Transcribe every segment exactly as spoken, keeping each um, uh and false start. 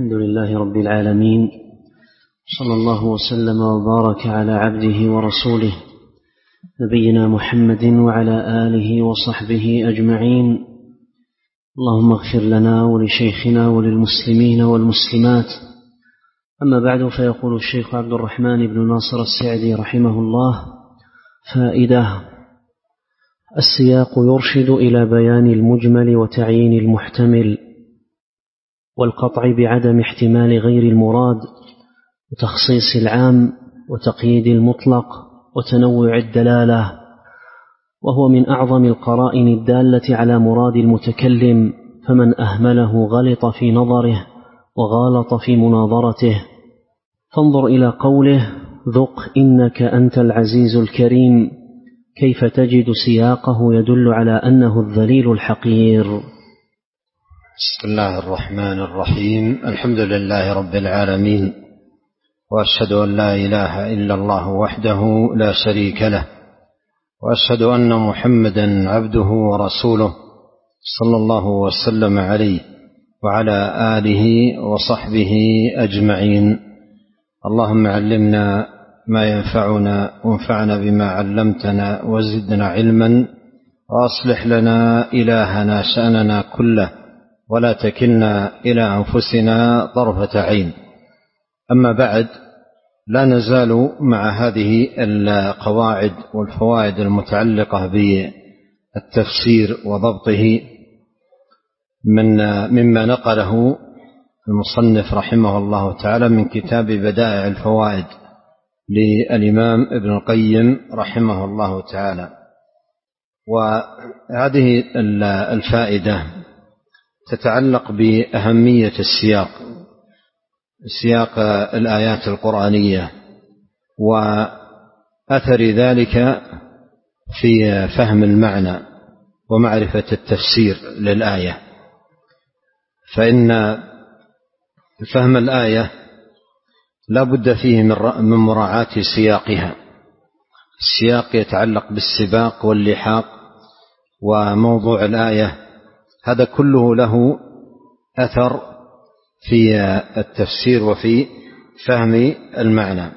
الحمد لله رب العالمين، صلى الله وسلم وبارك على عبده ورسوله نبينا محمد وعلى آله وصحبه أجمعين. اللهم اغفر لنا ولشيخنا وللمسلمين والمسلمات. أما بعد، فيقول الشيخ عبد الرحمن بن ناصر السعدي رحمه الله: فائدة: السياق يرشد إلى بيان المجمل وتعيين المحتمل، والقطع بعدم احتمال غير المراد، وتخصيص العام وتقييد المطلق، وتنوع الدلالة، وهو من أعظم القرائن الدالة على مراد المتكلم، فمن أهمله غلط في نظره وغالط في مناظرته. فانظر إلى قوله: ذق إنك أنت العزيز الكريم، كيف تجد سياقه يدل على أنه الذليل الحقير. بسم الله الرحمن الرحيم. الحمد لله رب العالمين، وأشهد أن لا إله إلا الله وحده لا شريك له، وأشهد أن محمدا عبده ورسوله، صلى الله وسلم عليه وعلى آله وصحبه أجمعين. اللهم علمنا ما ينفعنا، وانفعنا بما علمتنا، وزدنا علما، وأصلح لنا إلهنا شأننا كله، ولا تكلنا إلى أنفسنا طرفة عين. أما بعد، لا نزال مع هذه القواعد والفوائد المتعلقة بالتفسير وضبطه من مما نقله المصنف رحمه الله تعالى من كتاب بدائع الفوائد للإمام ابن القيم رحمه الله تعالى. وهذه الفائدة تتعلق بأهمية السياق، سياق الآيات القرآنية، وأثر ذلك في فهم المعنى ومعرفة التفسير للآية. فإن فهم الآية لا بد فيه من مراعاة سياقها. السياق يتعلق بالسباق واللحاق وموضوع الآية، هذا كله له أثر في التفسير وفي فهم المعنى.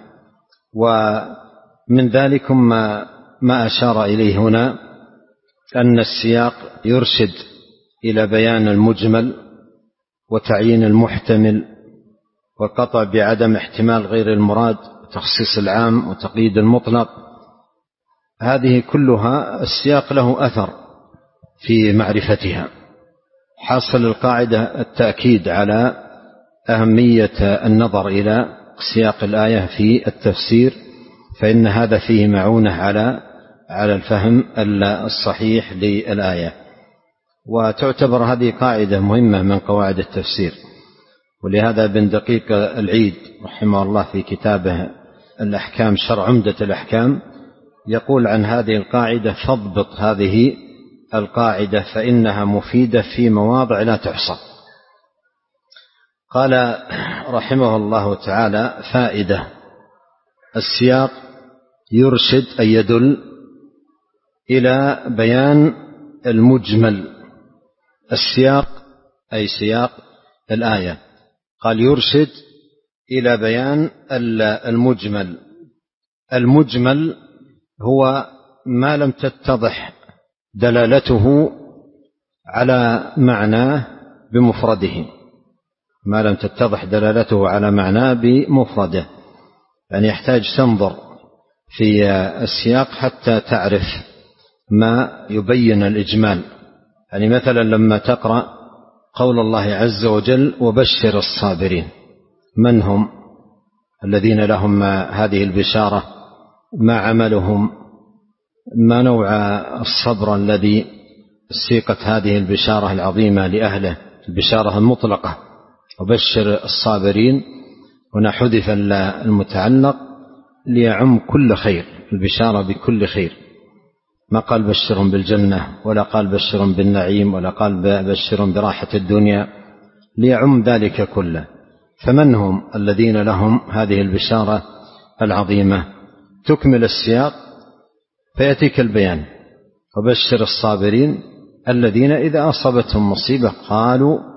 ومن ذلك ما, ما أشار إليه هنا، أن السياق يرشد إلى بيان المجمل وتعيين المحتمل، والقطع بعدم احتمال غير المراد، وتخصيص العام وتقييد المطلق. هذه كلها السياق له أثر في معرفتها. حاصل القاعدة التأكيد على أهمية النظر إلى سياق الآية في التفسير، فإن هذا فيه معونة على على الفهم الصحيح للآية. وتعتبر هذه قاعدة مهمة من قواعد التفسير. ولهذا ابن دقيق العيد رحمه الله في كتابه الأحكام، شرع عمدة الأحكام، يقول عن هذه القاعدة: فاضبط هذه القاعدة فإنها مفيدة في مواضع لا تحصى. قال رحمه الله تعالى: فائدة: السياق يرشد أي يدل إلى بيان المجمل. السياق أي سياق الآية. قال يرشد إلى بيان المجمل. المجمل هو ما لم تتضح دلالته على معناه بمفرده، ما لم تتضح دلالته على معناه بمفرده، يعني يحتاج تنظر في السياق حتى تعرف ما يبين الإجمال. يعني مثلا لما تقرأ قول الله عز وجل: وبشر الصابرين، من هم الذين لهم هذه البشارة؟ ما عملهم؟ ما نوع الصبر الذي سيقت هذه البشارة العظيمة لأهله، البشارة المطلقة؟ وبشر الصابرين، هنا حذف المتعلق ليعم كل خير، البشارة بكل خير. ما قال بشرهم بالجنة، ولا قال بشرهم بالنعيم، ولا قال بشرهم براحة الدنيا، ليعم ذلك كله. فمن هم الذين لهم هذه البشارة العظيمة؟ تكمل السياق فيأتيك البيان: وبشر الصابرين الذين إذا أصابتهم مصيبة قالوا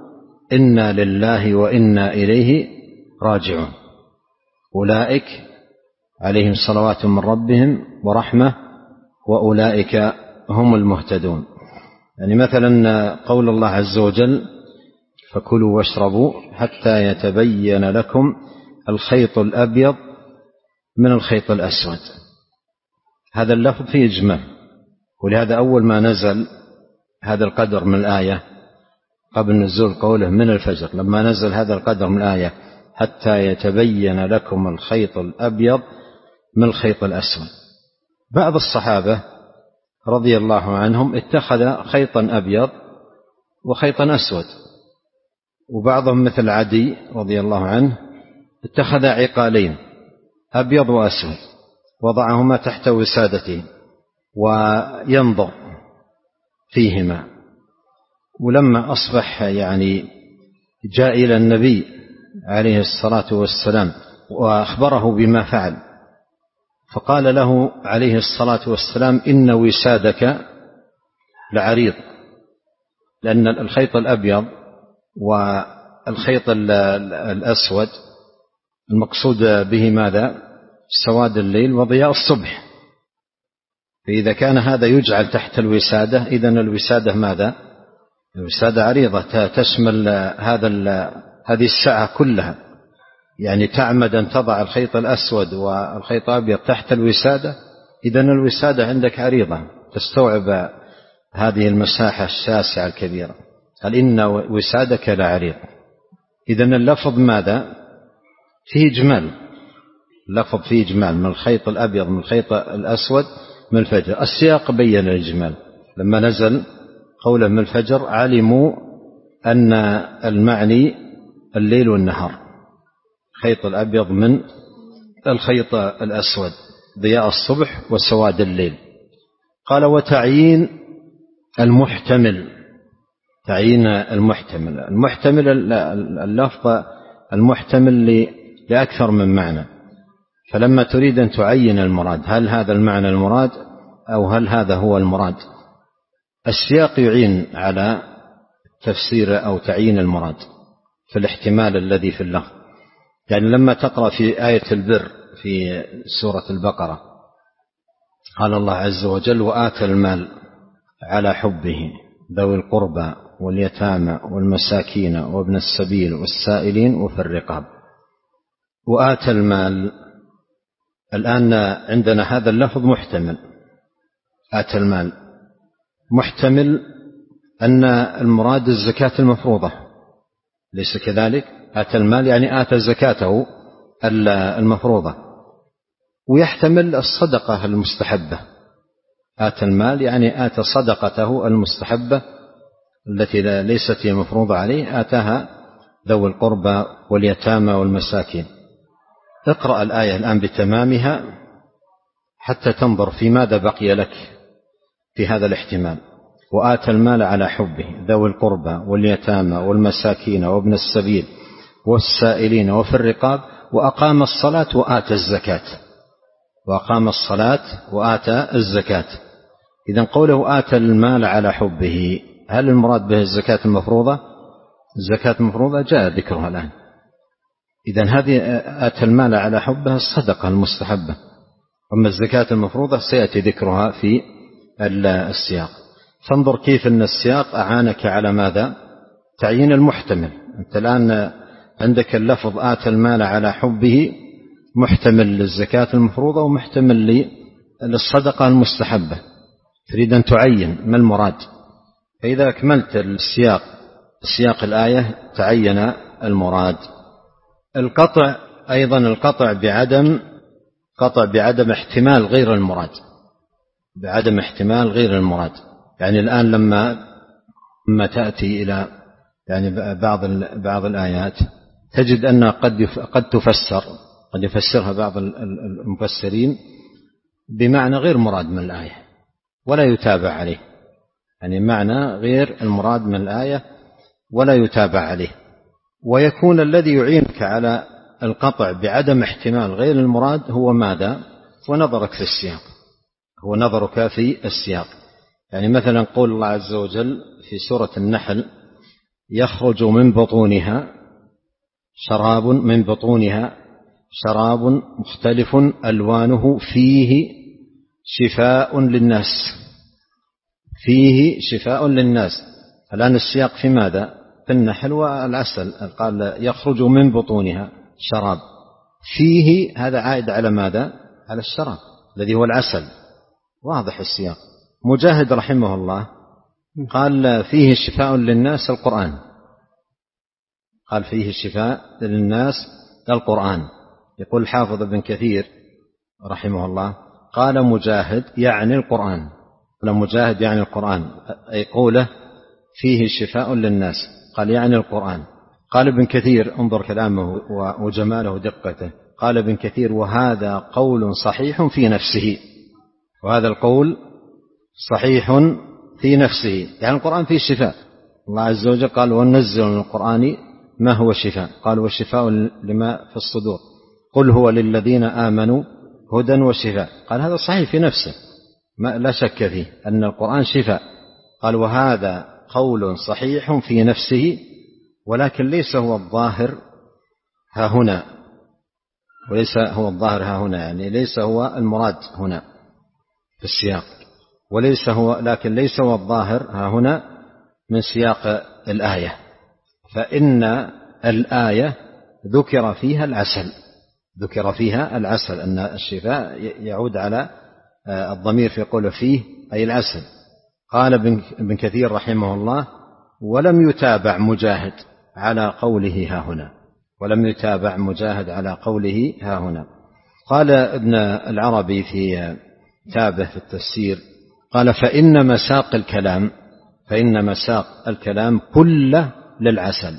إنا لله وإنا إليه راجعون أولئك عليهم صلوات من ربهم ورحمة وأولئك هم المهتدون. يعني مثلا قول الله عز وجل فكلوا واشربوا حتى يتبين لكم الخيط الأبيض من الخيط الأسود، هذا اللفظ فيه إجمال، ولهذا أول ما نزل هذا القدر من الآية قبل نزول قوله من الفجر، لما نزل هذا القدر من الآية حتى يتبين لكم الخيط الأبيض من الخيط الأسود، بعض الصحابة رضي الله عنهم اتخذ خيطا أبيض وخيطا أسود، وبعضهم مثل عدي رضي الله عنه اتخذ عقالين أبيض وأسود وضعهما تحت وسادته وينظر فيهما، ولما أصبح يعني جاء إلى النبي عليه الصلاة والسلام وأخبره بما فعل، فقال له عليه الصلاة والسلام إن وسادك لعريض، لأن الخيط الأبيض والخيط الأسود المقصود به ماذا؟ سواد الليل وضياء الصبح، فإذا كان هذا يجعل تحت الوسادة إذن الوسادة ماذا؟ الوسادة عريضة تشمل هذا هذه الساعة كلها، يعني تعمد أن تضع الخيط الأسود والخيط الأبيض تحت الوسادة، إذن الوسادة عندك عريضة تستوعب هذه المساحة الشاسعة الكبيرة، قال إن وسادك لعريض. إذن اللفظ ماذا؟ فيه إجمال، اللفظ فيه إجمال من الخيط الأبيض من الخيط الأسود من الفجر. السياق بين الإجمال، لما نزل قوله من الفجر علموا أن المعني الليل والنهار، خيط الأبيض من الخيط الأسود ضياء الصبح وسواد الليل. قال وتعيين المحتمل، تعيين المحتمل، المحتمل اللفظ المحتمل لأكثر من معنى، فلما تريد أن تعين المراد هل هذا المعنى المراد أو هل هذا هو المراد، السياق يعين على تفسير أو تعيين المراد في الاحتمال الذي في اللفظ. يعني لما تقرأ في آية البر في سورة البقرة قال الله عز وجل وآتى المال على حبه ذوي القربى واليتامى والمساكين وابن السبيل والسائلين وفي الرقاب، وآتى المال. الآن عندنا هذا اللفظ محتمل، آتى المال محتمل أن المراد الزكاة المفروضة، ليس كذلك؟ آتى المال يعني آتى زكاته المفروضة، ويحتمل الصدقة المستحبة، آتى المال يعني آتى صدقته المستحبة التي ليست هي مفروضة عليه، آتاها ذوي القربى واليتامى والمساكين. اقرأ الآية الآن بتمامها حتى تنظر في ماذا بقي لك في هذا الاحتمال. وآتى المال على حبه ذوي القربى واليتامى والمساكين وابن السبيل والسائلين وفي الرقاب وأقام الصلاة وآتى الزكاة، وأقام الصلاة وآتى الزكاة. إذن قوله آتى المال على حبه هل المراد به الزكاة المفروضة؟ الزكاة المفروضة جاء ذكرها الآن. إذن هذه آتى المال على حبه الصدقة المستحبة، أما الزكاة المفروضة سيأتي ذكرها في السياق. فانظر كيف أن السياق أعانك على ماذا؟ تعيين المحتمل. أنت الآن عندك اللفظ آتى المال على حبه محتمل للزكاة المفروضة ومحتمل للصدقة المستحبة، تريد أن تعين ما المراد. فإذا أكملت السياق سياق الآية تعين المراد. القطع أيضا القطع بعدم قطع بعدم احتمال غير المراد، بعدم احتمال غير المراد. يعني الآن لما لما تأتي إلى يعني بعض بعض الآيات تجد أن قد قد تفسر قد يفسرها بعض المفسرين بمعنى غير مراد من الآية ولا يتابع عليه، يعني معنى غير المراد من الآية ولا يتابع عليه، ويكون الذي يعينك على القطع بعدم احتمال غير المراد هو ماذا؟ ونظرك في السياق، هو نظرك في السياق. يعني مثلا قول الله عز وجل في سورة النحل يخرج من بطونها شراب من بطونها شراب مختلف ألوانه فيه شفاء للناس فيه شفاء للناس. الآن السياق في ماذا؟ في النحل والعسل. قال يخرج من بطونها شراب فيه، هذا عائد على ماذا؟ على الشراب الذي هو العسل. واضح السياق. مجاهد رحمه الله قال فيه شفاء للناس القرآن، قال فيه شفاء للناس القرآن. يقول حافظ ابن كثير رحمه الله قال مجاهد يعني القرآن، قال مجاهد يعني القرآن، أي قوله فيه شفاء للناس قال يعني القرآن. قال ابن كثير انظر كلامه وجماله ودقته، قال ابن كثير وهذا قول صحيح في نفسه، وهذا القول صحيح في نفسه، يعني القرآن فيه شفاء. الله عز وجل قال وننزل من القرآن ما هو شفاء، قال والشفاء لما في الصدور، قل هو للذين آمنوا هدى وشفاء. قال هذا صحيح في نفسه ما لا شك فيه أن القرآن شفاء. قال وهذا قول صحيح في نفسه ولكن ليس هو الظاهر ها هنا، وليس هو الظاهر ها هنا يعني ليس هو المراد هنا في السياق، وليس هو لكن ليس هو الظاهر ها هنا من سياق الآية، فإن الآية ذكر فيها العسل، ذكر فيها العسل أن الشفاء يعود على الضمير في قوله فيه أي العسل. قال ابن كثير رحمه الله ولم يتابع مجاهد على قوله ها هنا، ولم يتابع مجاهد على قوله ها هنا. قال ابن العربي في كتابه في التفسير قال فإن مساق الكلام فإن مساق الكلام كله للعسل،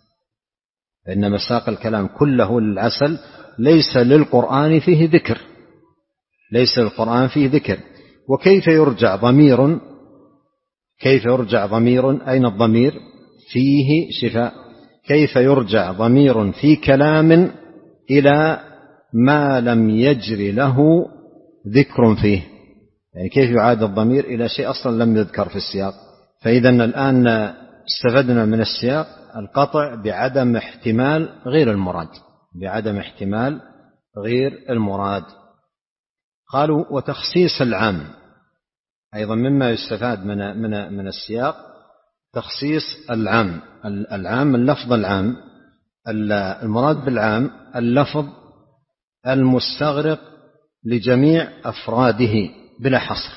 فإن مساق الكلام كله للعسل ليس للقرآن فيه ذكر، ليس للقرآن فيه ذكر. وكيف يرجع ضمير كيف يرجع ضمير أين الضمير؟ فيه شفاء. كيف يرجع ضمير في كلام إلى ما لم يجري له ذكر فيه؟ يعني كيف يعاد الضمير إلى شيء أصلا لم يذكر في السياق؟ فإذا الآن استفدنا من السياق القطع بعدم احتمال غير المراد، بعدم احتمال غير المراد. قالوا وتخصيص العام أيضا مما يستفاد من من من السياق، تخصيص العام. العام اللفظ العام المراد بالعام اللفظ المستغرق لجميع أفراده بلا حصر،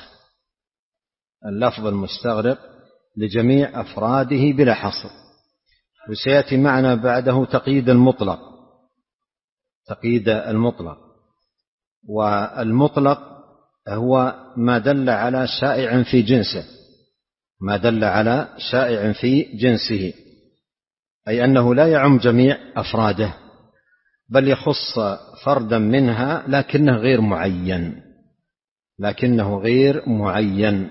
اللفظ المستغرق لجميع أفراده بلا حصر. وسيأتي معنا بعده تقييد المطلق، تقييد المطلق. والمطلق هو ما دل على شائع في جنسه، ما دل على شائع في جنسه، أي أنه لا يعم جميع أفراده بل يخص فردا منها لكنه غير معين، لكنه غير معين.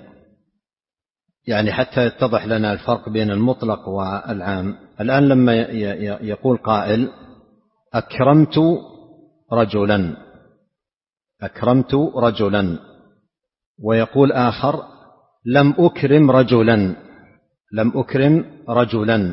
يعني حتى يتضح لنا الفرق بين المطلق والعام. الآن لما يقول قائل أكرمت رجلا، أكرمت رجلا، ويقول آخر لم أكرم رجلا، لم أكرم رجلا.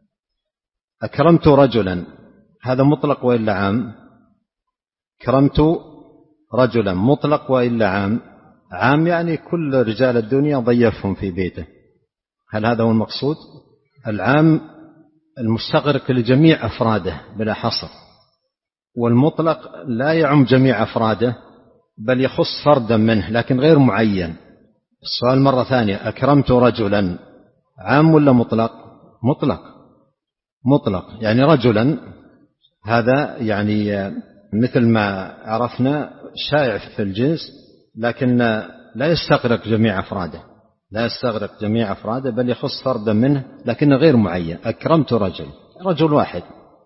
أكرمت رجلا هذا مطلق وإلا عام؟ أكرمت رجلا مطلق وإلا عام؟ عام يعني كل رجال الدنيا ضيفهم في بيته. هل هذا هو المقصود؟ العام المستغرق لجميع أفراده بلا حصر، والمطلق لا يعم جميع أفراده بل يخص فردا منه لكن غير معين. السؤال مرة ثانية أكرمت رجلا عام ولا مطلق؟ مطلق، مطلق يعني رجلا هذا يعني مثل ما عرفنا شائع في الجنس لكن لا يستغرق جميع أفراده، لا يستغرق جميع أفراده بل يخص فردا منه لكنه غير معين. أكرمت رجل، رجل واحد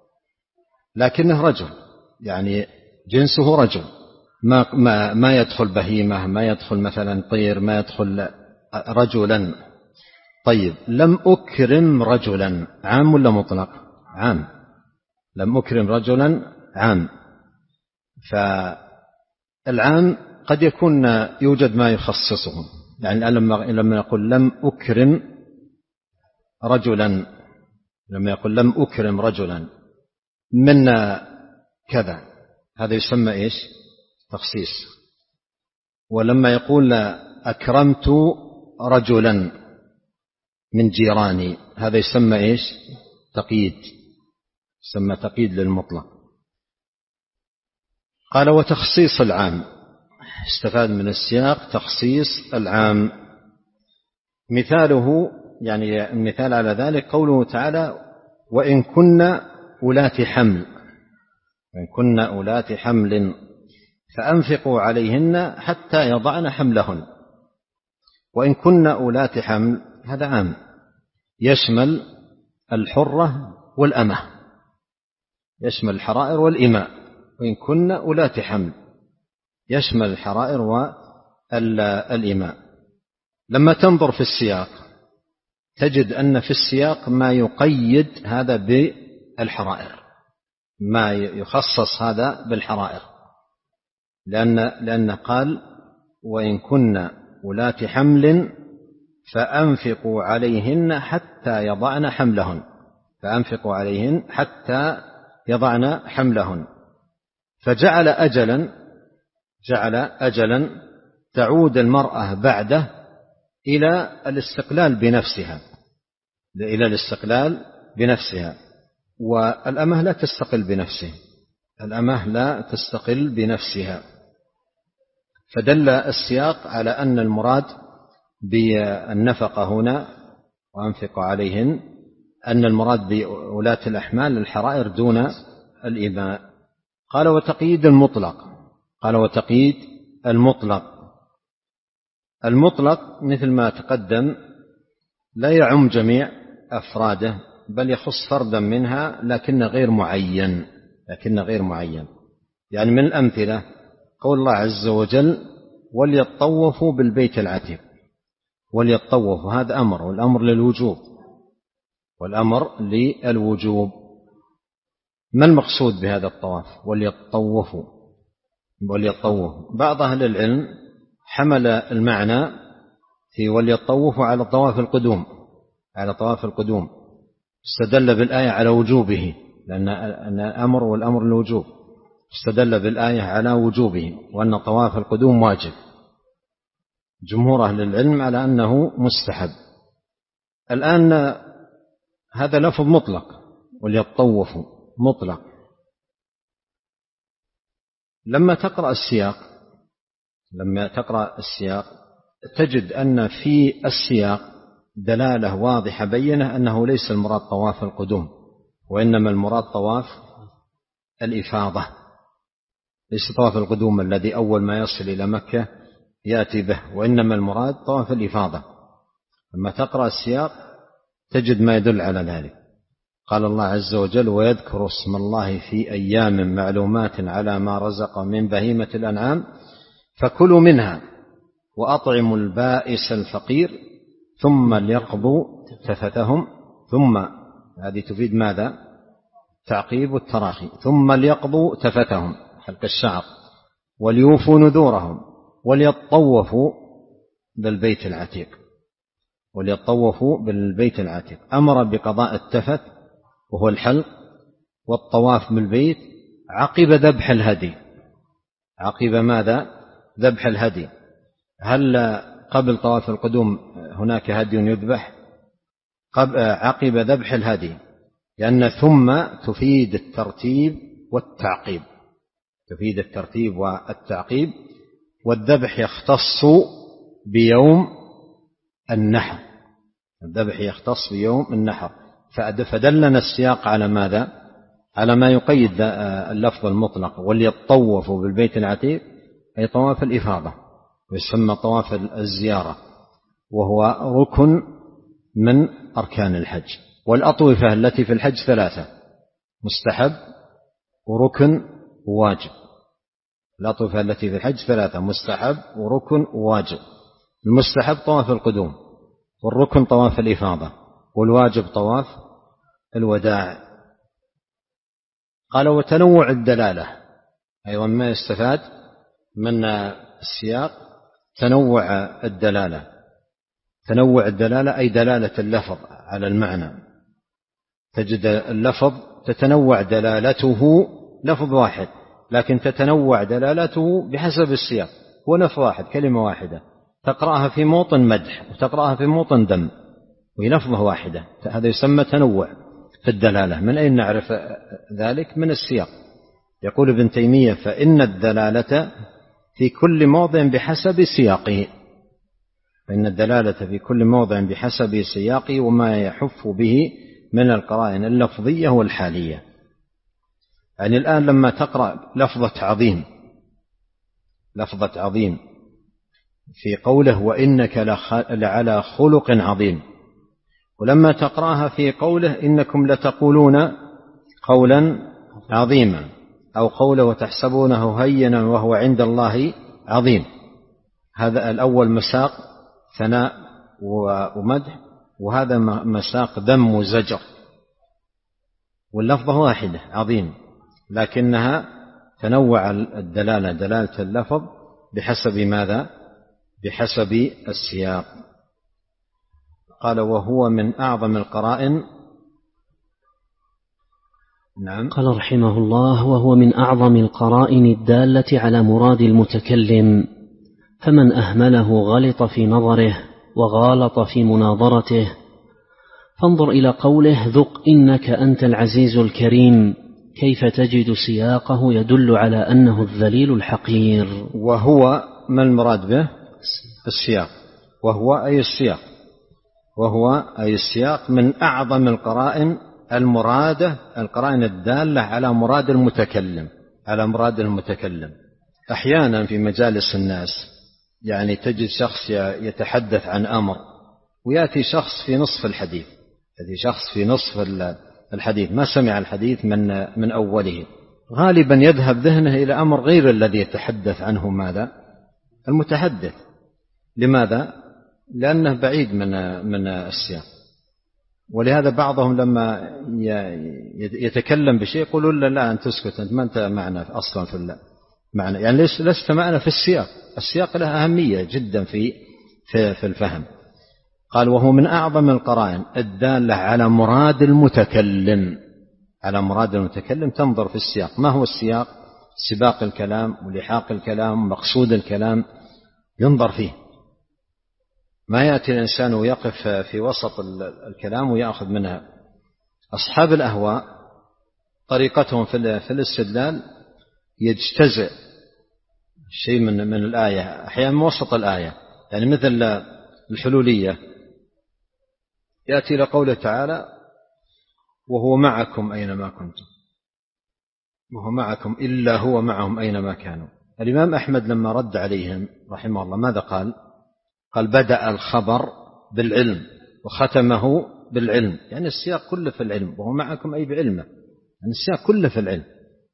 لكنه رجل يعني جنسه رجل، ما, ما, ما يدخل بهيمة، ما يدخل مثلا طير، ما يدخل رجلا. طيب لم أكرم رجلا عام ولا مطلق؟ عام، لم أكرم رجلا عام. فالعام قد يكون يوجد ما يخصصه، يعني لما لما نقول لم أكرم رجلا لما يقول لم أكرم رجلا من كذا هذا يسمى إيش؟ تخصيص. ولما يقول أكرمت رجلا من جيراني هذا يسمى إيش؟ تقييد، يسمى تقييد للمطلق. قال وتخصيص العام، استفاد من السياق تخصيص العام. مثاله يعني المثال على ذلك قوله تعالى وإن كن أولات حمل، وإن كن أولات حمل فأنفقوا عليهن حتى يضعن حملهن. وإن كن أولات حمل هذا عام يشمل الحرة والأمة، يشمل الحرائر والإماء. وإن كن أولات حمل يشمل الحرائر والإماء. لما تنظر في السياق تجد أن في السياق ما يقيد هذا بالحرائر، ما يخصص هذا بالحرائر، لأن لأن قال وإن كن أولات حمل فأنفقوا عليهن حتى يضعن حملهن، فأنفقوا عليهن حتى يضعن حملهن. فجعل أجلا، جعل أجلا تعود المرأة بعده إلى الاستقلال بنفسها، إلى الاستقلال بنفسها. والأمة لا تستقل بنفسها، الأمة لا تستقل بنفسها. فدل السياق على أن المراد بالنفقة هنا وأنفق عليهن أن المراد بولاة الأحمال الحرائر دون الإماء. قال وتقييد المطلق، قال وتقييد المطلق. المطلق مثل ما تقدم لا يعم جميع أفراده بل يخص فردا منها لكن غير معين، لكن غير معين. يعني من الأمثلة قول الله عز وجل وليطوفوا بالبيت العتيق، وليطوفوا هذا أمر، والأمر للوجوب، والأمر للوجوب. ما المقصود بهذا الطواف؟ وليطوفوا، وليطوفوا. بعض أهل العلم حمل المعنى في وليطوفوا على طواف القدوم، على طواف القدوم، استدل بالآية على وجوبه لأن الأمر والأمر الوجوب، استدل بالآية على وجوبه وأن طواف القدوم واجب. جمهور أهل العلم على أنه مستحب. الآن هذا لفظ مطلق، وليطوفوا مطلق. لما تقرأ السياق، لما تقرأ السياق تجد أن في السياق دلالة واضحة بينة أنه ليس المراد طواف القدوم، وإنما المراد طواف الإفاضة. ليس طواف القدوم الذي أول ما يصل إلى مكة يأتي به، وإنما المراد طواف الإفاضة. لما تقرأ السياق تجد ما يدل على ذلك. قال الله عز وجل ويذكر اسم الله في أيام معلومات على ما رزق من بهيمة الأنعام فكلوا منها وأطعموا البائس الفقير ثم ليقضوا تفتهم. ثم هذه تفيد ماذا؟ تعقيب التراخي. ثم ليقضوا تفتهم حلق الشعر وليوفوا نذورهم وليطوفوا بالبيت العتيق، وليطوفوا بالبيت العتيق. أمر بقضاء التفت وهو الحلق والطواف بالبيت عقب ذبح الهدي. عقب ماذا؟ ذبح الهدي. هل قبل طواف القدوم هناك هدي يذبح؟ عقب ذبح الهدي، لأن ثم تفيد الترتيب والتعقيب، تفيد الترتيب والتعقيب. والذبح يختص بيوم النحر، الذبح يختص بيوم النحر. فدلنا السياق على ماذا؟ على ما يقيد اللفظ المطلق وليطوفوا بالبيت العتيق، أي طواف الإفاضة، ويسمى طواف الزيارة، وهو ركن من أركان الحج. والأطوفة التي في الحج ثلاثة: مستحب وركن وواجب. الأطوفة التي في الحج ثلاثة: مستحب وركن وواجب. المستحب طواف القدوم، والركن طواف الإفاضة، والواجب طواف الوداع. قال وتنوع الدلالة أيضا ما يستفاد من السياق تنوع الدلالة. تنوع الدلالة أي دلالة اللفظ على المعنى. تجد اللفظ تتنوع دلالته، لفظ واحد لكن تتنوع دلالته بحسب السياق، هو لفظ واحد كلمة واحدة تقرأها في موطن مدح وتقرأها في موطن ذم وهي لفظة واحدة، هذا يسمى تنوع في الدلالة. من أين نعرف ذلك؟ من السياق. يقول ابن تيمية: فإن الدلالة في كل موضع بحسب سياقه، فإن الدلالة في كل موضع بحسب سياقه وما يحف به من القرائن اللفظية والحالية. يعني الآن لما تقرأ لفظة عظيم، لفظة عظيم في قوله وإنك لعلى خلق عظيم، ولما تقرأها في قوله إنكم لتقولون قولا عظيما، أو قوله وتحسبونه هينا وهو عند الله عظيم، هذا الأول مساق ثناء ومدح، وهذا مساق ذم وزجر، واللفظة واحدة عظيم لكنها تنوع الدلالة، دلالة اللفظ بحسب ماذا؟ بحسب السياق. قال وهو من أعظم القرائن. نعم. قال رحمه الله: وهو من أعظم القرائن الدالة على مراد المتكلم، فمن أهمله غلط في نظره وغالط في مناظرته. فانظر إلى قوله: ذق إنك أنت العزيز الكريم، كيف تجد سياقه يدل على أنه الذليل الحقير. وهو ما المراد به؟ السياق. وهو أي السياق، وهو أي السياق من أعظم القرائن المرادة، القرائن الدالة على مراد المتكلم، على مراد المتكلم. أحيانا في مجالس الناس يعني تجد شخص يتحدث عن أمر ويأتي شخص في نصف الحديث، يأتي شخص في نصف الحديث ما سمع الحديث من من أوله، غالبا يذهب ذهنه إلى أمر غير الذي يتحدث عنه ماذا؟ المتحدث. لماذا؟ لأنه بعيد من من السياق. ولهذا بعضهم لما يتكلم بشيء يقولوا لا لا أنت تسكت، أنت ما أنت معنا أصلا في المعنى، يعني لست معنا في السياق. السياق له أهمية جدا في في في الفهم. قال وهو من أعظم القرائن الدالة على مراد المتكلم، على مراد المتكلم تنظر في السياق. ما هو السياق؟ سباق الكلام ولحاق الكلام، مقصود الكلام ينظر فيه. ما يأتي الإنسان ويقف في وسط الكلام ويأخذ منها. أصحاب الأهواء طريقتهم في الاستدلال يجتزئ شيء من من الآية، أحيانا من وسط الآية، يعني مثل الحلولية يأتي إلى قوله تعالى وهو معكم أينما كنتم، وهو معكم إلا هو معهم أينما كانوا. الإمام أحمد لما رد عليهم رحمه الله ماذا قال؟ قال بدأ الخبر بالعلم وختمه بالعلم، يعني السياق كله في العلم، وهو معكم أي بعلمه، يعني السياق كله في العلم.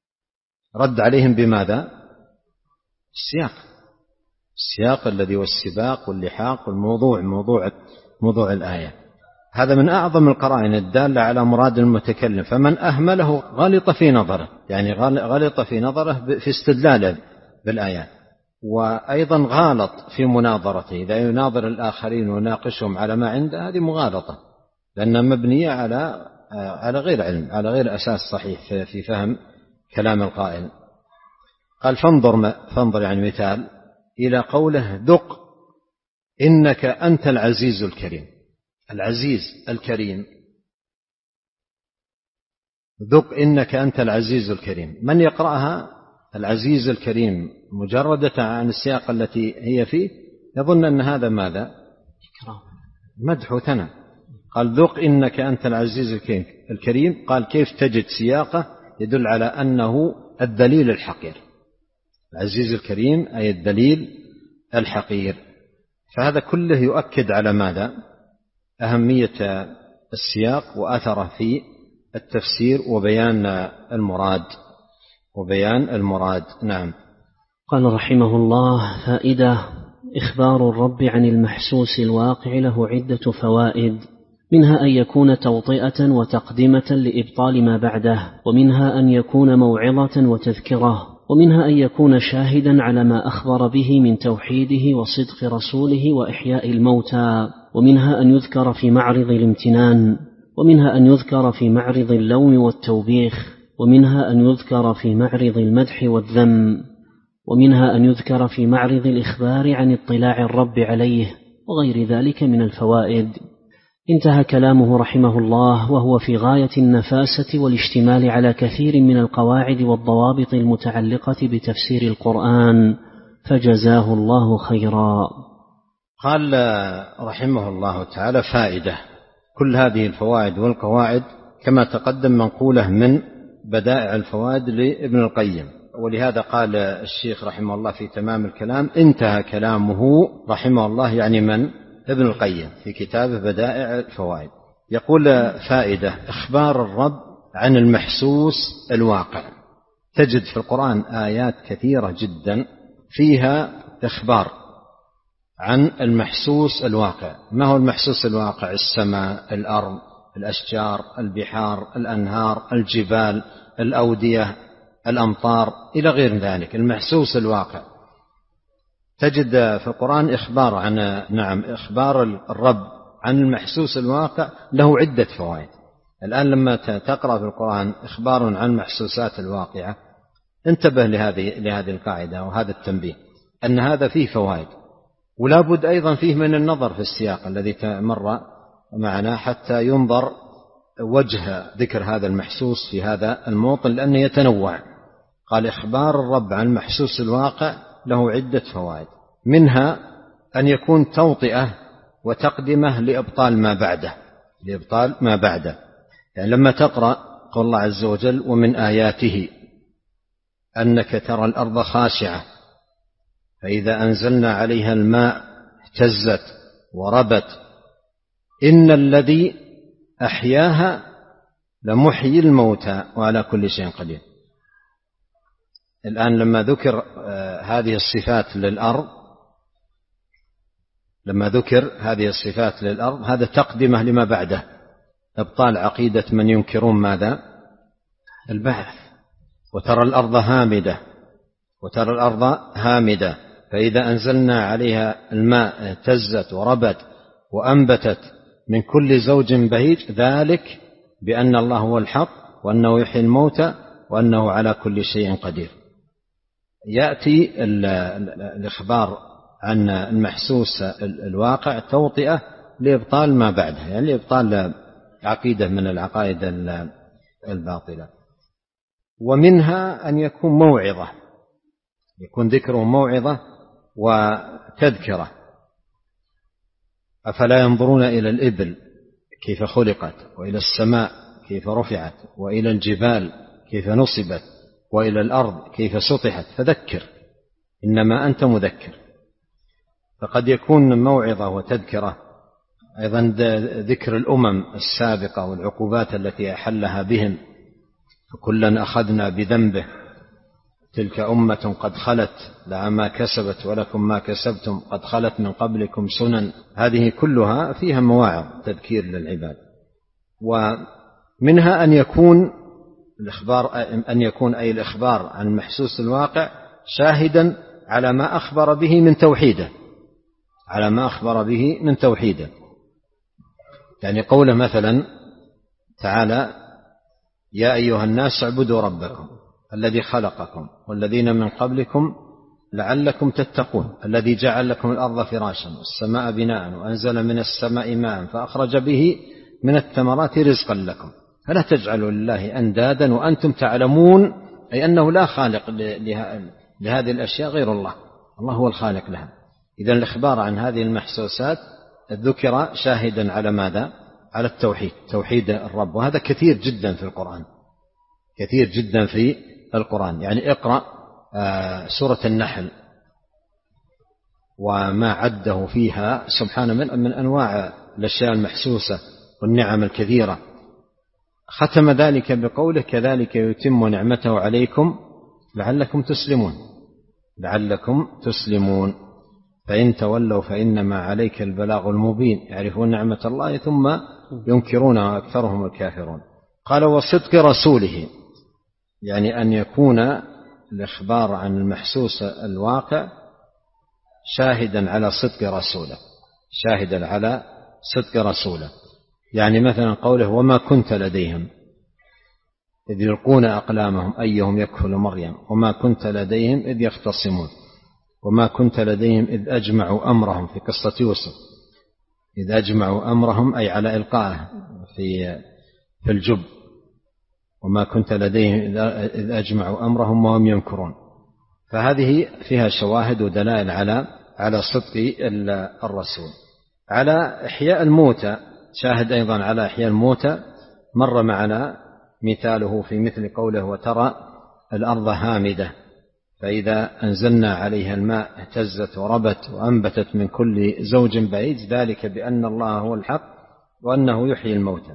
رد عليهم بماذا؟ السياق، السياق الذي والسباق واللحاق والموضوع، موضوع موضوع الآية. هذا من أعظم القرائن الدالة على مراد المتكلم، فمن أهمله غلط في نظره، يعني غلط في نظره في استدلاله بالآيات، وأيضا غالط في مناظرته، إذا يناظر الآخرين ويناقشهم على ما عنده هذه مغالطة، لأنها مبنية على على غير علم، على غير أساس صحيح في فهم كلام القائل. قال فانظر فانظر يعني مثال إلى قوله ذق إنك أنت العزيز الكريم. العزيز الكريم، ذق إنك أنت العزيز الكريم، من يقرأها العزيز الكريم مجردة عن السياق التي هي فيه يظن أن هذا ماذا؟ مدح وثناء. قال ذق إنك أنت العزيز الكريم، قال كيف تجد سياقه يدل على أنه الدليل الحقير. العزيز الكريم أي الدليل الحقير. فهذا كله يؤكد على ماذا؟ أهمية السياق وأثره في التفسير وبيان المراد وبيان المراد. نعم. قال رحمه الله: فائدة: إخبار الرب عن المحسوس الواقع له عدة فوائد، منها أن يكون توطئة وتقدمة لإبطال ما بعده، ومنها أن يكون موعظة وتذكرة، ومنها أن يكون شاهدا على ما أخبر به من توحيده وصدق رسوله وإحياء الموتى، ومنها أن يذكر في معرض الامتنان، ومنها أن يذكر في معرض اللوم والتوبيخ، ومنها أن يذكر في معرض المدح والذم، ومنها أن يذكر في معرض الإخبار عن اطلاع الرب عليه، وغير ذلك من الفوائد. انتهى كلامه رحمه الله، وهو في غاية النفاسة والاشتمال على كثير من القواعد والضوابط المتعلقة بتفسير القرآن، فجزاه الله خيرا. قال رحمه الله تعالى: فائدة. كل هذه الفوائد والقواعد كما تقدم منقولة من بدائع الفوائد لابن القيم، ولهذا قال الشيخ رحمه الله في تمام الكلام: انتهى كلامه رحمه الله، يعني من؟ ابن القيم، في كتابه بدائع الفوائد. يقول: فائدة: إخبار الرب عن المحسوس الواقع. تجد في القرآن آيات كثيرة جدا فيها إخبار عن المحسوس الواقع. ما هو المحسوس الواقع؟ السماء، الأرض، الأشجار، البحار، الأنهار، الجبال، الأودية، الأمطار، إلى غير ذلك. المحسوس الواقع تجد في القرآن إخبار عن نعم إخبار الرب عن المحسوس الواقع له عدة فوائد. الآن لما تقرأ في القرآن إخبار عن المحسوسات الواقعة، انتبه لهذه لهذه القاعدة وهذا التنبيه، أن هذا فيه فوائد، ولا بد أيضا فيه من النظر في السياق الذي مر معنا حتى ينظر وجه ذكر هذا المحسوس في هذا الموطن، لأنه يتنوع. قال: إخبار الرب عن المحسوس الواقع له عدة فوائد، منها أن يكون توطئة وتقدمة لإبطال ما بعده لإبطال ما بعده يعني لما تقرأ قول الله عز وجل: ومن آياته أنك ترى الأرض خاشعة فإذا أنزلنا عليها الماء اهتزت وربت إن الذي أحياها لمحيي الموتى وعلى كل شيء قدير. الآن لما ذكر هذه الصفات للأرض لما ذكر هذه الصفات للأرض هذا تقدمة لما بعده، إبطال عقيدة من ينكرون ماذا؟ البعث. وترى الأرض هامدة وترى الأرض هامدة فإذا أنزلنا عليها الماء اهتزت وربت وأنبتت من كل زوج بهيج ذلك بأن الله هو الحق وأنه يحيي الموتى وأنه على كل شيء قدير. يأتي الإخبار عن المحسوس الواقع توطئة لإبطال ما بعده، يعني لإبطال عقيدة من العقائد الباطلة. ومنها أن يكون موعظة، يكون ذكره موعظة وتذكرة. أفلا ينظرون إلى الإبل كيف خلقت، وإلى السماء كيف رفعت، وإلى الجبال كيف نصبت، وإلى الأرض كيف سطحت، فذكر إنما أنت مذكر. فقد يكون موعظة وتذكرة. أيضا ذكر الأمم السابقة والعقوبات التي أحلها بهم، فكلا أخذنا بذنبه تلك أمة قد خلت لها ما كسبت ولكم ما كسبتم قد خلت من قبلكم سنن. هذه كلها فيها مواعظ تذكير للعباد. ومنها أن يكون الإخبار أن يكون أي الإخبار عن محسوس الواقع شاهدا على ما أخبر به من توحيده على ما أخبر به من توحيده يعني قوله مثلا تعالى: يا أيها الناس اعبدوا ربكم الذي خلقكم والذين من قبلكم لعلكم تتقون الذي جعل لكم الأرض فراشا والسماء بناء وأنزل من السماء ماء فأخرج به من الثمرات رزقا لكم فلا تجعلوا لله أندادا وأنتم تعلمون، أي أنه لا خالق لهذه الأشياء غير الله، الله هو الخالق لها. إذن الإخبار عن هذه المحسوسات ذكر شاهدا على ماذا؟ على التوحيد، توحيد الرب. وهذا كثير جدا في القرآن كثير جدا في القرآن يعني اقرأ سورة النحل وما عده فيها سبحانه من, من أنواع الأشياء المحسوسة والنعم الكثيرة. ختم ذلك بقوله: كذلك يتم نعمته عليكم لعلكم تسلمون لعلكم تسلمون فإن تولوا فإنما عليك البلاغ المبين. يعرفون نعمة الله ثم ينكرونها أكثرهم الكافرون. قال: وصدق رسوله، يعني أن يكون الإخبار عن المحسوس الواقع شاهدا على صدق رسوله شاهدا على صدق رسوله يعني مثلا قوله وما كنت لديهم إذ يلقون أقلامهم أيهم يكفل مريم وما كنت لديهم إذ يختصمون وما كنت لديهم إذ أجمعوا أمرهم في قصة يوسف إذ أجمعوا أمرهم أي على إلقائه في في الجب وما كنت لديهم إذ أجمعوا أمرهم وهم يمكرون. فهذه فيها شواهد ودلائل على على صدق الرسول. على إحياء الموتى شاهد أيضا على إحياء الموتى مر معنا مثاله في مثل قوله وترى الأرض هامدة فإذا أنزلنا عليها الماء اهتزت وربت وأنبتت من كل زوج بهيج ذلك بأن الله هو الحق وأنه يحيي الموتى.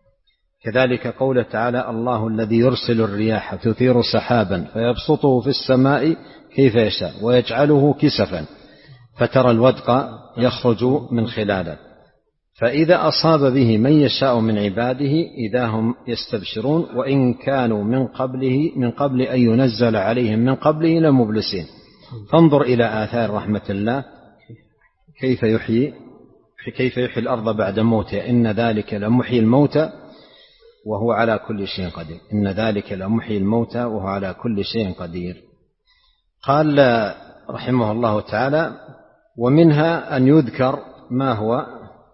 كذلك قوله تعالى الله الذي يرسل الرياح تثير سحابا فيبسطه في السماء كيف يشاء ويجعله كسفا فترى الودق يخرج من خلاله فإذا أصاب به من يشاء من عباده إذا هم يستبشرون وإن كانوا من قبله من قبل أن ينزل عليهم من قبله لمبلسين. فانظر إلى آثار رحمة الله كيف يحيي كيف يحيي الأرض بعد موتها إن ذلك لمحيي الموتى وهو على كل شيء قدير إن ذلك لمحيي الموتى وهو على كل شيء قدير. قال رحمه الله تعالى ومنها أن يذكر ما هو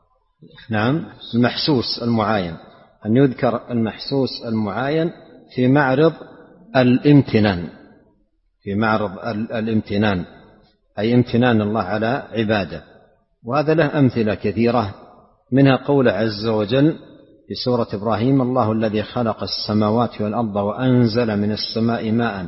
نعم المحسوس المعاين أن يذكر المحسوس المعاين في معرض الامتنان في معرض الامتنان أي امتنان الله على عباده. وهذا له أمثلة كثيرة منها قول عز وجل في سورة إبراهيم الله الذي خلق السماوات والأرض وأنزل من السماء ماء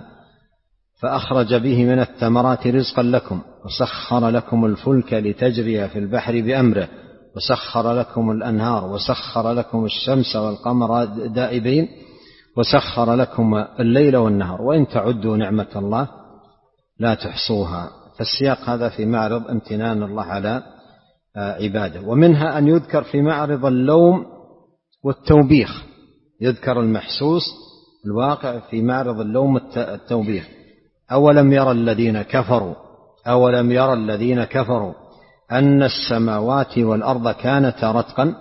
فأخرج به من الثمرات رزقا لكم وسخر لكم الفلك لتجري في البحر بأمره وسخر لكم الأنهار وسخر لكم الشمس والقمر دائبين وسخر لكم الليل والنهار وإن تعدوا نعمة الله لا تحصوها. فالسياق هذا في معرض امتنان الله على عباده. ومنها أن يذكر في معرض اللوم والتوبيخ يذكر المحسوس الواقع في معرض اللوم والتوبيخ أولم يرى الذين كفروا أولم يرى الذين كفروا أن السماوات والأرض كانتا رتقا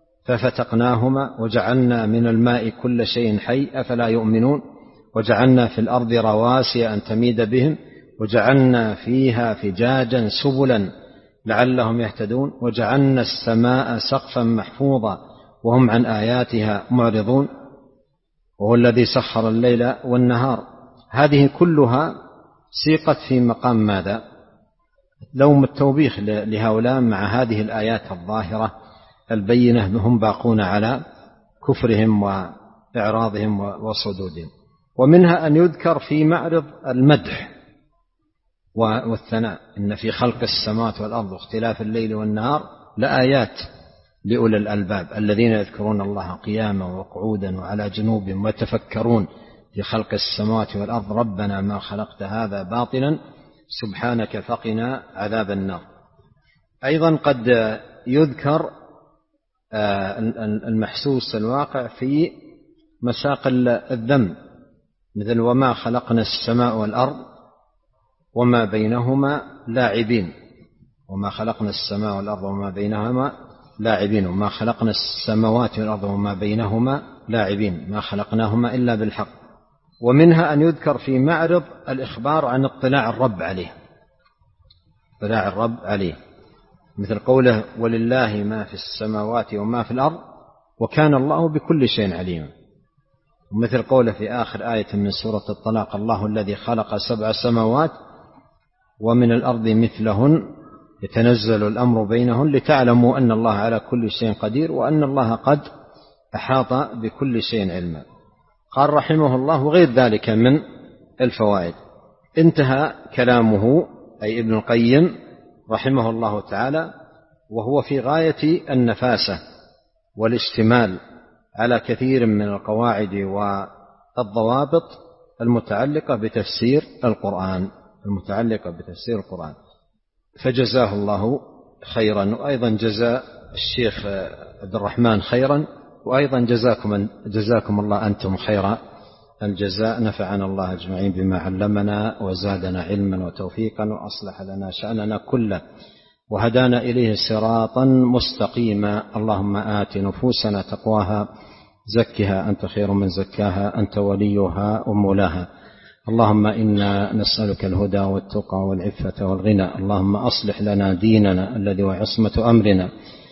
ففتقناهما وجعلنا من الماء كل شيء حي أفلا يؤمنون وجعلنا في الأرض رواسي أن تميد بهم وجعلنا فيها فجاجا سبلا لعلهم يهتدون وجعلنا السماء سقفا محفوظا وهم عن آياتها معرضون وهو الذي سخر الليل والنهار. هذه كلها سيقت في مقام ماذا؟ لوم التوبيخ لهؤلاء مع هذه الآيات الظاهرة البينة هم باقون على كفرهم وإعراضهم وصدودهم. ومنها أن يذكر في معرض المدح والثناء إن في خلق السماوات والأرض واختلاف الليل والنهار لآيات لأولي الألباب الذين يذكرون الله قياما وقعودا وعلى جنوبهم ويتفكرون في خلق السماوات والأرض ربنا ما خلقت هذا باطلا سبحانك فقنا عذاب النار. أيضا قد يذكر المحسوس الواقع في مساق الذم مثل وما خلقنا السماء والأرض وما بينهما لاعبين وما خلقنا السماء والأرض وما بينهما لاعبين وما خلقنا السماوات والأرض وما بينهما لاعبين ما خلقناهما إلا بالحق. ومنها أن يذكر في معرض الإخبار عن اطلاع الرب عليه اطلاع الرب عليه مثل قوله ولله ما في السماوات وما في الأرض وكان الله بكل شيء عليما. ومثل قوله في آخر آية من سورة الطلاق الله الذي خلق سبع سماوات ومن الأرض مثلهن يتنزل الأمر بينهن لتعلموا أن الله على كل شيء قدير وأن الله قد أحاط بكل شيء علما. قال رحمه الله وغير ذلك من الفوائد. انتهى كلامه أي ابن القيم رحمه الله تعالى وهو في غاية النفاسة والاشتمال على كثير من القواعد والضوابط المتعلقة بتفسير القرآن المتعلقة بتفسير القرآن فجزاه الله خيرا. وأيضا جزاء الشيخ عبد الرحمن خيرا وأيضا جزاكم, جزاكم الله أنتم خير الجزاء. نفعنا الله أجمعين بما علمنا وزادنا علما وتوفيقا وأصلح لنا شأننا كله وهدانا إليه صراطا مستقيما. اللهم آت نفوسنا تقواها زكها أنت خير من زكاها أنت وليها ومولاها. اللهم إنا نسألك الهدى والتقى والعفة والغنى. اللهم أصلح لنا ديننا الذي هو عصمة أمرنا،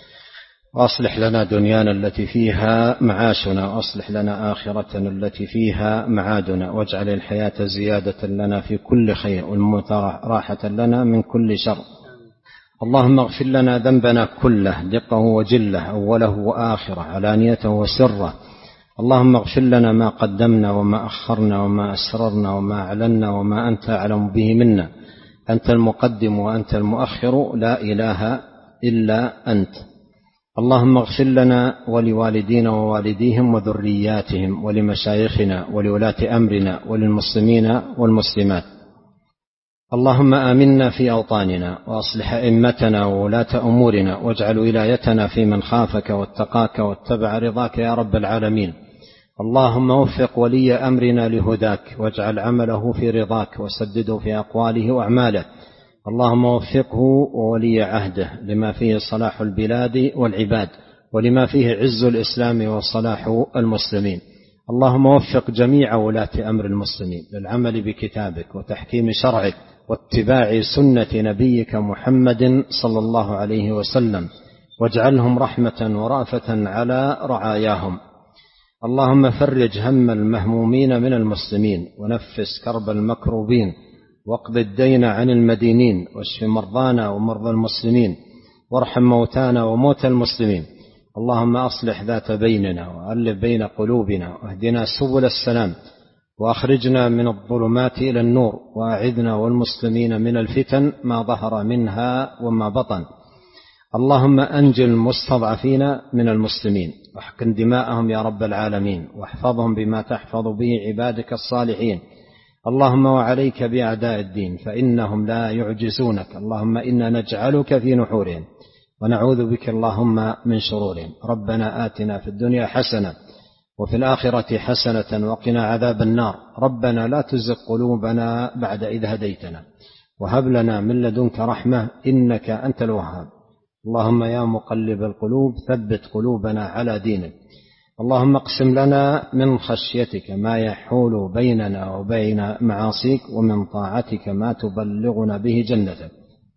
وأصلح لنا دنيانا التي فيها معاشنا، وأصلح لنا آخرتنا التي فيها معادنا، واجعل الحياة زيادة لنا في كل خير والموت راحة لنا من كل شر. اللهم اغفر لنا ذنبنا كله دقه وجله أوله وآخره علانيته وسره. اللهم اغفر لنا ما قدمنا وما أخرنا وما أسررنا وما أعلنا وما أنت أعلم به منا. أنت المقدم وأنت المؤخر، لا إله إلا أنت. اللهم اغفر لنا ولوالدينا ووالديهم وذرياتهم ولمشايخنا ولولاة أمرنا وللمسلمين والمسلمات. اللهم آمنا في أوطاننا وأصلح أئمتنا وولاة أمورنا، واجعل ولايتنا في من خافك واتقاك واتبع رضاك يا رب العالمين. اللهم وفق ولي أمرنا لهداك، واجعل عمله في رضاك وسدده في أقواله وأعماله. اللهم وفقه وولي عهده لما فيه صلاح البلاد والعباد، ولما فيه عز الإسلام وصلاح المسلمين. اللهم وفق جميع ولاة أمر المسلمين للعمل بكتابك وتحكيم شرعك واتباع سنة نبيك محمد صلى الله عليه وسلم، واجعلهم رحمة ورأفة على رعاياهم. اللهم فرج هم المهمومين من المسلمين، ونفس كرب المكروبين، واقض الدين عن المدينين، واشف مرضانا ومرضى المسلمين، وارحم موتانا وموتى المسلمين. اللهم أصلح ذات بيننا وألف بين قلوبنا، واهدنا سبل السلام، وأخرجنا من الظلمات إلى النور، وأعذنا والمسلمين من الفتن ما ظهر منها وما بطن. اللهم أنجِ المستضعفين من المسلمين، واحقن دماءهم يا رب العالمين، واحفظهم بما تحفظ به عبادك الصالحين. اللهم وعليك بأعداء الدين فإنهم لا يعجزونك. اللهم إنا نجعلك في نحورهم ونعوذ بك اللهم من شرورهم. ربنا آتنا في الدنيا حسنة وفي الآخرة حسنة وقنا عذاب النار. ربنا لا تزغ قلوبنا بعد إذ هديتنا، وهب لنا من لدنك رحمة إنك أنت الوهاب. اللهم يا مقلب القلوب ثبت قلوبنا على دينك. اللهم اقسم لنا من خشيتك ما يحول بيننا وبين معاصيك، ومن طاعتك ما تبلغنا به جنتك،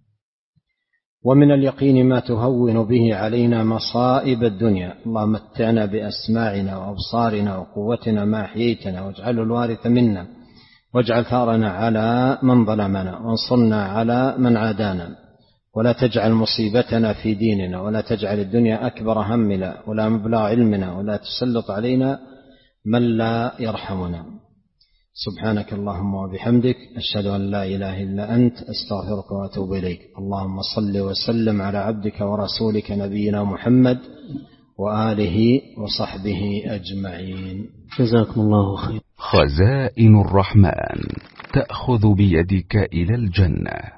ومن اليقين ما تهون به علينا مصائب الدنيا. اللهم متعنا بأسماعنا وأبصارنا وقوتنا ما أحييتنا، واجعله الوارث منا، واجعل ثارنا على من ظلمنا، وانصرنا على من عادانا، ولا تجعل مصيبتنا في ديننا، ولا تجعل الدنيا أكبر همنا ولا مبلغ علمنا، ولا تسلط علينا من لا يرحمنا. سبحانك اللهم وبحمدك، أشهد أن لا إله إلا أنت، أستغفرك وأتوب إليك. اللهم صل وسلم على عبدك ورسولك نبينا محمد وآله وصحبه أجمعين. جزاكم الله خير. خزائن الرحمن تأخذ بيدك إلى الجنة.